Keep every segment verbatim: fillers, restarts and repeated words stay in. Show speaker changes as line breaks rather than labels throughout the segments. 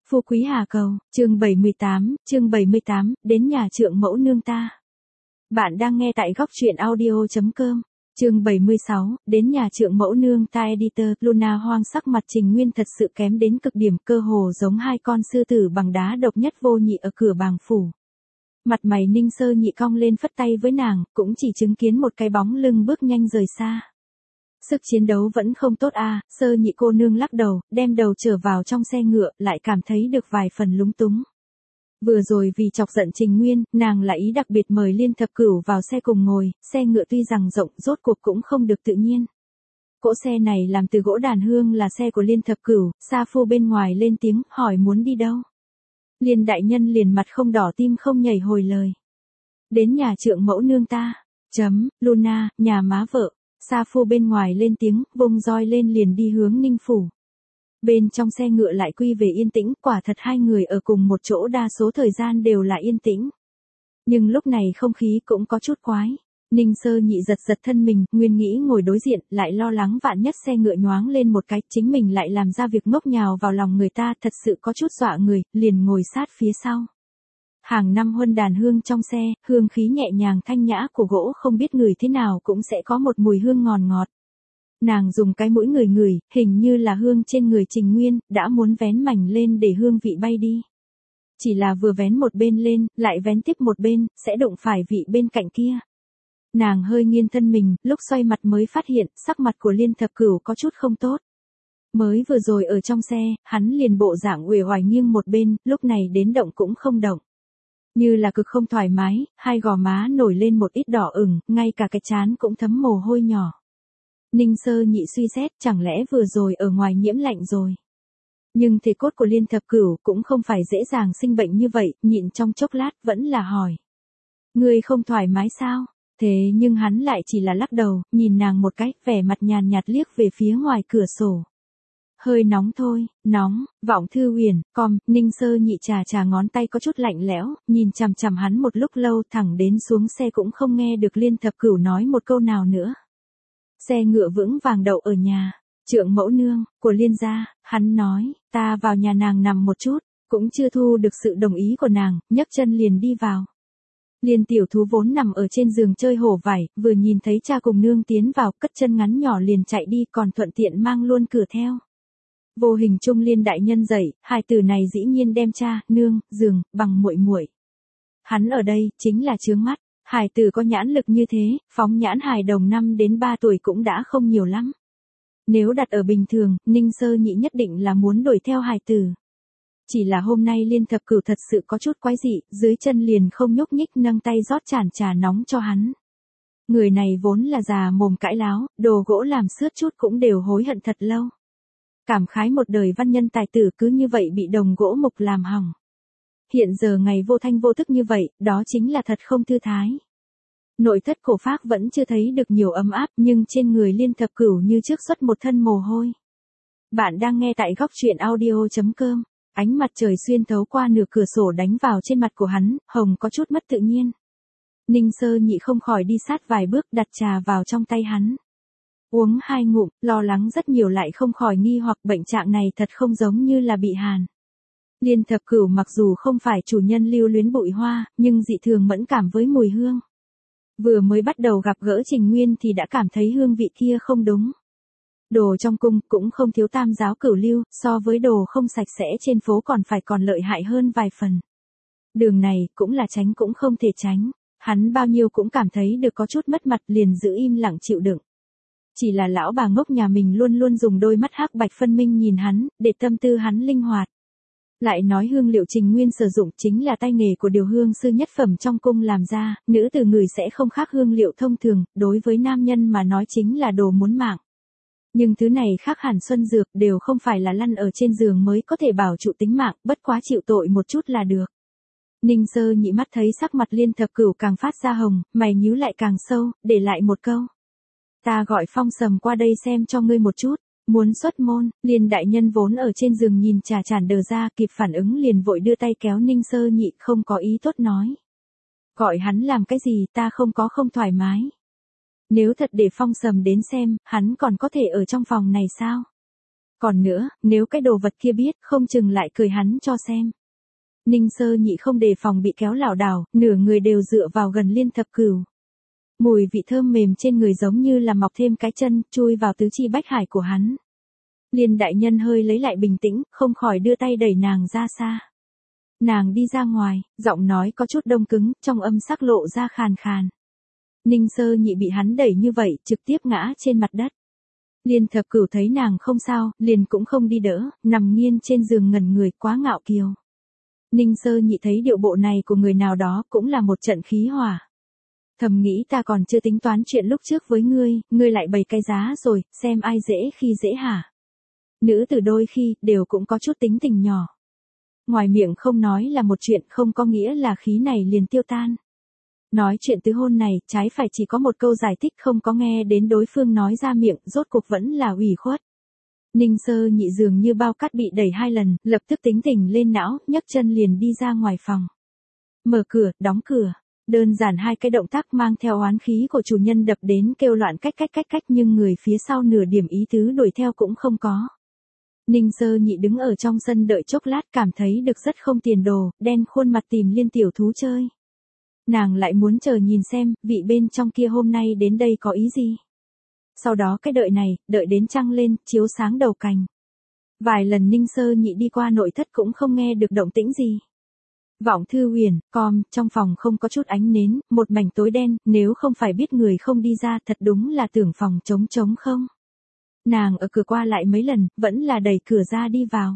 Phú Quý Hà Cầu, chương bảy mươi tám, chương bảy mươi tám, đến nhà trượng mẫu nương ta. Bạn đang nghe tại góc truyện audio chấm com. Chương bảy mươi sáu, đến nhà trượng mẫu nương ta. Editor. Luna Hoang sắc mặt Trình Nguyên thật sự kém đến cực điểm, cơ hồ giống hai con sư tử bằng đá độc nhất vô nhị ở cửa bàng phủ. Mặt mày Ninh Sơ Nhị cong lên phất tay với nàng, cũng chỉ chứng kiến một cái bóng lưng bước nhanh rời xa. Sức chiến đấu vẫn không tốt a. À, Sơ Nhị cô nương lắc đầu, đem đầu trở vào trong xe ngựa, lại cảm thấy được vài phần lúng túng. Vừa rồi vì chọc giận Trình Nguyên, nàng lại ý đặc biệt mời Liên Thập Cửu vào xe cùng ngồi, xe ngựa tuy rằng rộng, rốt cuộc cũng không được tự nhiên. Cỗ xe này làm từ gỗ đàn hương là xe của Liên Thập Cửu. Sa Phu bên ngoài lên tiếng, hỏi muốn đi đâu. Liên đại nhân liền mặt không đỏ tim không nhảy hồi lời. Đến nhà trượng mẫu nương ta. Chấm, Luna, nhà má vợ. Sa Phu bên ngoài lên tiếng, vung roi lên liền đi hướng Ninh phủ. Bên trong xe ngựa lại quy về yên tĩnh, quả thật hai người ở cùng một chỗ đa số thời gian đều là yên tĩnh. Nhưng lúc này không khí cũng có chút quái. Ninh Sơ Nhị giật giật thân mình, nguyên nghĩ ngồi đối diện, lại lo lắng vạn nhất xe ngựa nhoáng lên một cái, chính mình lại làm ra việc ngốc nhào vào lòng người ta, thật sự có chút dọa người, liền ngồi sát phía sau. Hàng năm huân đàn hương trong xe, hương khí nhẹ nhàng thanh nhã của gỗ không biết ngửi thế nào cũng sẽ có một mùi hương ngọt ngọt. Nàng dùng cái mũi ngửi ngửi, hình như là hương trên người Trình Nguyên, đã muốn vén mảnh lên để hương vị bay đi. Chỉ là vừa vén một bên lên, lại vén tiếp một bên, sẽ đụng phải vị bên cạnh kia. Nàng hơi nghiêng thân mình, lúc xoay mặt mới phát hiện, sắc mặt của Liên Thập Cửu có chút không tốt. Mới vừa rồi ở trong xe, hắn liền bộ dạng uể oải nghiêng một bên, lúc này đến động cũng không động. Như là cực không thoải mái, hai gò má nổi lên một ít đỏ ửng, ngay cả cái trán cũng thấm mồ hôi nhỏ. Ninh Sơ Nhị suy xét, chẳng lẽ vừa rồi ở ngoài nhiễm lạnh rồi. Nhưng thể cốt của Liên Thập Cửu cũng không phải dễ dàng sinh bệnh như vậy, nhịn trong chốc lát vẫn là hỏi. Ngươi không thoải mái sao? Thế nhưng hắn lại chỉ là lắc đầu, nhìn nàng một cái, vẻ mặt nhàn nhạt liếc về phía ngoài cửa sổ. Hơi nóng thôi, nóng. Vọng Thư Huyền, com. Ninh Sơ Nhị trà trà ngón tay có chút lạnh lẽo, nhìn chằm chằm hắn một lúc lâu, thẳng đến xuống xe cũng không nghe được Liên Thập Cửu nói một câu nào nữa. Xe ngựa vững vàng đậu ở nhà trượng mẫu nương của Liên gia. Hắn nói, ta vào nhà nàng nằm một chút, cũng chưa thu được sự đồng ý của nàng, nhấc chân liền đi vào. Liên tiểu thú vốn nằm ở trên giường chơi hổ vải, vừa nhìn thấy cha cùng nương tiến vào, cất chân ngắn nhỏ liền chạy đi, còn thuận tiện mang luôn cửa theo. Vô hình chung Liên đại nhân dậy, hai từ này dĩ nhiên đem cha, nương, giường, bằng muội muội. Hắn ở đây, chính là chướng mắt. Hài tử có nhãn lực như thế, phóng nhãn hài đồng năm đến ba tuổi cũng đã không nhiều lắm. Nếu đặt ở bình thường, Ninh Sơ Nhị nhất định là muốn đuổi theo hài tử. Chỉ là hôm nay Liên Thập Cửu thật sự có chút quái dị, dưới chân liền không nhúc nhích, nâng tay rót chản trà nóng cho hắn. Người này vốn là già mồm cãi láo, đồ gỗ làm xước chút cũng đều hối hận thật lâu. Cảm khái một đời văn nhân tài tử cứ như vậy bị đồng gỗ mục làm hỏng. Hiện giờ ngày vô thanh vô tức như vậy, đó chính là thật không thư thái. Nội thất cổ phác vẫn chưa thấy được nhiều ấm áp, nhưng trên người Liên Thập Cửu như trước xuất một thân mồ hôi. Bạn đang nghe tại góc truyện audio chấm com. Ánh mặt trời xuyên thấu qua nửa cửa sổ đánh vào trên mặt của hắn, hồng có chút mất tự nhiên. Ninh Sơ Nhị không khỏi đi sát vài bước, đặt trà vào trong tay hắn. Uống hai ngụm, lo lắng rất nhiều lại không khỏi nghi hoặc bệnh trạng này thật không giống như là bị hàn. Liên Thập Cửu mặc dù không phải chủ nhân lưu luyến bụi hoa, nhưng dị thường mẫn cảm với mùi hương. Vừa mới bắt đầu gặp gỡ Trình Nguyên thì đã cảm thấy hương vị kia không đúng. Đồ trong cung cũng không thiếu tam giáo cửu lưu, so với đồ không sạch sẽ trên phố còn phải còn lợi hại hơn vài phần. Đường này cũng là tránh cũng không thể tránh, hắn bao nhiêu cũng cảm thấy được có chút mất mặt, liền giữ im lặng chịu đựng. Chỉ là lão bà ngốc nhà mình luôn luôn dùng đôi mắt hắc bạch phân minh nhìn hắn, để tâm tư hắn linh hoạt. Lại nói hương liệu Trình Nguyên sử dụng chính là tay nghề của điều hương sư nhất phẩm trong cung làm ra, nữ từ người sẽ không khác hương liệu thông thường, đối với nam nhân mà nói chính là đồ muốn mạng. Nhưng thứ này khác hẳn xuân dược, đều không phải là lăn ở trên giường mới có thể bảo trụ tính mạng, bất quá chịu tội một chút là được. Ninh Sơ Nhị mắt thấy sắc mặt Liên Thập Cửu càng phát ra hồng, mày nhíu lại càng sâu, để lại một câu. Ta gọi Phong Sầm qua đây xem cho ngươi một chút. Muốn xuất môn. Liên đại nhân vốn ở trên giường nhìn trà tràn đờ ra, kịp phản ứng liền vội đưa tay kéo Ninh Sơ Nhị, không có ý tốt nói. Gọi hắn làm cái gì, ta không có không thoải mái. Nếu thật để Phong Sầm đến xem, hắn còn có thể ở trong phòng này sao? Còn nữa, nếu cái đồ vật kia biết, không chừng lại cười hắn cho xem. Ninh Sơ Nhị không đề phòng bị kéo lảo đảo, nửa người đều dựa vào gần Liên Thập Cửu. Mùi vị thơm mềm trên người giống như là mọc thêm cái chân, chui vào tứ chi bách hải của hắn. Liên đại nhân hơi lấy lại bình tĩnh, không khỏi đưa tay đẩy nàng ra xa. Nàng đi ra ngoài, giọng nói có chút đông cứng, trong âm sắc lộ ra khàn khàn. Ninh Sơ Nhị bị hắn đẩy như vậy, trực tiếp ngã trên mặt đất. Liên Thập Cửu thấy nàng không sao, liền cũng không đi đỡ, nằm nghiêng trên giường ngẩn người, quá ngạo kiều. Ninh Sơ Nhị thấy điệu bộ này của người nào đó cũng là một trận khí hỏa. Thầm nghĩ ta còn chưa tính toán chuyện lúc trước với ngươi, ngươi lại bày cái giá rồi, xem ai dễ khi dễ hả. Nữ tử đôi khi, đều cũng có chút tính tình nhỏ. Ngoài miệng không nói là một chuyện, không có nghĩa là khí này liền tiêu tan. Nói chuyện tứ hôn này, trái phải chỉ có một câu giải thích, không có nghe đến đối phương nói ra miệng, rốt cuộc vẫn là ủy khuất. Ninh Sơ Nhị dường như bao cát bị đẩy hai lần, lập tức tính tình lên não, nhấc chân liền đi ra ngoài phòng. Mở cửa, đóng cửa. Đơn giản hai cái động tác mang theo oán khí của chủ nhân đập đến kêu loạn cách cách cách cách nhưng người phía sau nửa điểm ý tứ đuổi theo cũng không có. Ninh Sơ Nhị đứng ở trong sân đợi chốc lát cảm thấy được rất không tiền đồ, đen khuôn mặt tìm Liên tiểu thú chơi. Nàng lại muốn chờ nhìn xem, vị bên trong kia hôm nay đến đây có ý gì. Sau đó cái đợi này, đợi đến trăng lên, chiếu sáng đầu cành. Vài lần Ninh Sơ Nhị đi qua nội thất cũng không nghe được động tĩnh gì. Vọng thư huyền, com, trong phòng không có chút ánh nến, một mảnh tối đen, nếu không phải biết người không đi ra thật đúng là tưởng phòng trống trống không. Nàng ở cửa qua lại mấy lần, vẫn là đẩy cửa ra đi vào.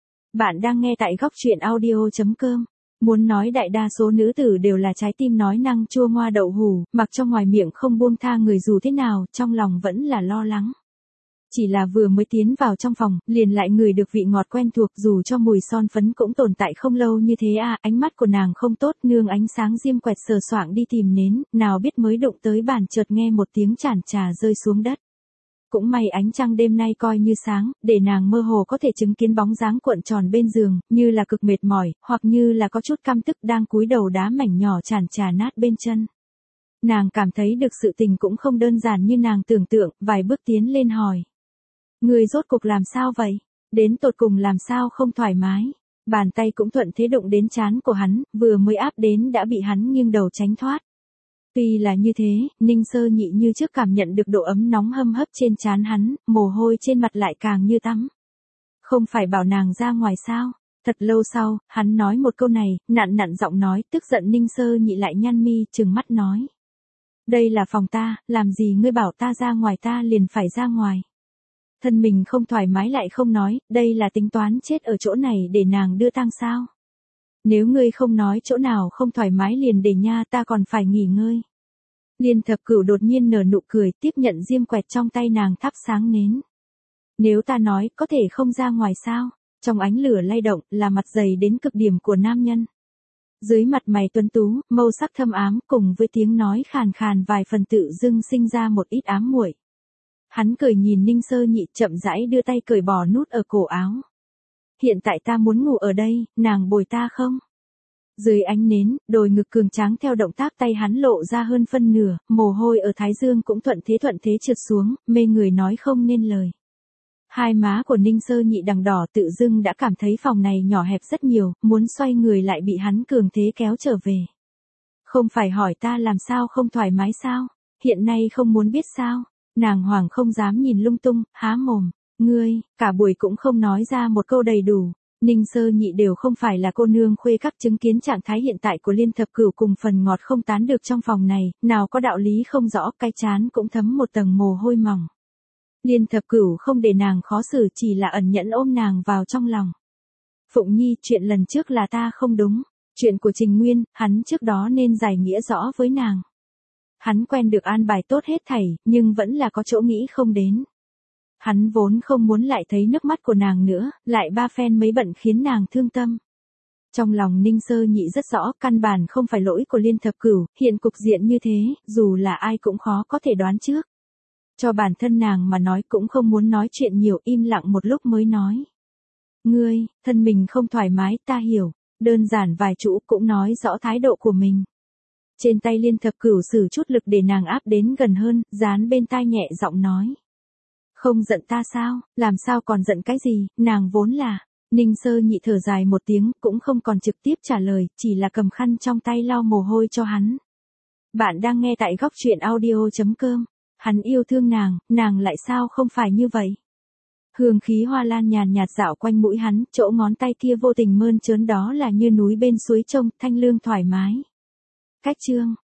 Bạn đang nghe tại góc truyện audio chấm com. Muốn nói đại đa số nữ tử đều là trái tim nói năng chua ngoa đậu hủ, mặc cho ngoài miệng không buông tha người dù thế nào, trong lòng vẫn là lo lắng. Chỉ là vừa mới tiến vào trong phòng, liền lại ngửi được vị ngọt quen thuộc dù cho mùi son phấn cũng tồn tại không lâu như thế à, ánh mắt của nàng không tốt nương ánh sáng diêm quẹt sờ soạng đi tìm nến, nào biết mới đụng tới bàn chợt nghe một tiếng chản trà rơi xuống đất. Cũng may ánh trăng đêm nay coi như sáng, để nàng mơ hồ có thể chứng kiến bóng dáng cuộn tròn bên giường, như là cực mệt mỏi, hoặc như là có chút căm tức đang cúi đầu đá mảnh nhỏ chản trà nát bên chân. Nàng cảm thấy được sự tình cũng không đơn giản như nàng tưởng tượng, vài bước tiến lên hỏi. Người rốt cuộc làm sao vậy? Đến tột cùng làm sao không thoải mái? Bàn tay cũng thuận thế đụng đến trán của hắn, vừa mới áp đến đã bị hắn nghiêng đầu tránh thoát. Tuy là như thế, Ninh Sơ Nhị như trước cảm nhận được độ ấm nóng hâm hấp trên trán hắn, mồ hôi trên mặt lại càng như tắm. Không phải bảo nàng ra ngoài sao? Thật lâu sau, hắn nói một câu này, nặn nặn giọng nói, tức giận Ninh Sơ Nhị lại nhăn mi, trừng mắt nói. Đây là phòng ta, làm gì ngươi bảo ta ra ngoài ta liền phải ra ngoài. Thân mình không thoải mái lại không nói, đây là tính toán chết ở chỗ này để nàng đưa tang sao. Nếu ngươi không nói chỗ nào không thoải mái liền để nha ta còn phải nghỉ ngơi. Liên Thập Cửu đột nhiên nở nụ cười tiếp nhận diêm quẹt trong tay nàng thắp sáng nến. Nếu ta nói có thể không ra ngoài sao, trong ánh lửa lay động là mặt dày đến cực điểm của nam nhân. Dưới mặt mày tuấn tú, màu sắc thâm ám cùng với tiếng nói khàn khàn vài phần tự dưng sinh ra một ít ám muội. Hắn cười nhìn Ninh Sơ Nhị chậm rãi đưa tay cởi bỏ nút ở cổ áo. Hiện tại ta muốn ngủ ở đây, nàng bồi ta không? Dưới ánh nến, đồi ngực cường tráng theo động tác tay hắn lộ ra hơn phân nửa, mồ hôi ở thái dương cũng thuận thế thuận thế trượt xuống, mê người nói không nên lời. Hai má của Ninh Sơ Nhị đằng đỏ tự dưng đã cảm thấy phòng này nhỏ hẹp rất nhiều, muốn xoay người lại bị hắn cường thế kéo trở về. Không phải hỏi ta làm sao không thoải mái sao? Hiện nay không muốn biết sao? Nàng hoàng không dám nhìn lung tung, há mồm. Ngươi, cả buổi cũng không nói ra một câu đầy đủ. Ninh Sơ Nhị đều không phải là cô nương khuê các chứng kiến trạng thái hiện tại của Liên Thập Cửu cùng phần ngọt không tán được trong phòng này, nào có đạo lý không rõ, cái chán cũng thấm một tầng mồ hôi mỏng. Liên Thập Cửu không để nàng khó xử chỉ là ẩn nhẫn ôm nàng vào trong lòng. Phụng Nhi, chuyện lần trước là ta không đúng, chuyện của Trình Nguyên, hắn trước đó nên giải nghĩa rõ với nàng. Hắn quen được an bài tốt hết thảy, nhưng vẫn là có chỗ nghĩ không đến. Hắn vốn không muốn lại thấy nước mắt của nàng nữa, lại ba phen mấy bận khiến nàng thương tâm. Trong lòng Ninh Sơ Nhị rất rõ, căn bản không phải lỗi của Liên Thập Cửu, hiện cục diện như thế, dù là ai cũng khó có thể đoán trước. Cho bản thân nàng mà nói cũng không muốn nói chuyện nhiều, im lặng một lúc mới nói. Ngươi, thân mình không thoải mái, ta hiểu, đơn giản vài chữ cũng nói rõ thái độ của mình. Trên tay Liên Thập Cửu sử chút lực để nàng áp đến gần hơn, dán bên tai nhẹ giọng nói. Không giận ta sao, làm sao còn giận cái gì, nàng vốn là. Ninh Sơ Nhị thở dài một tiếng, cũng không còn trực tiếp trả lời, chỉ là cầm khăn trong tay lau mồ hôi cho hắn. Bạn đang nghe tại góc truyện audio.com. Hắn yêu thương nàng, nàng lại sao không phải như vậy? Hương khí hoa lan nhàn nhạt dạo quanh mũi hắn, chỗ ngón tay kia vô tình mơn trớn đó là như núi bên suối trông, thanh lương thoải mái. Cách chương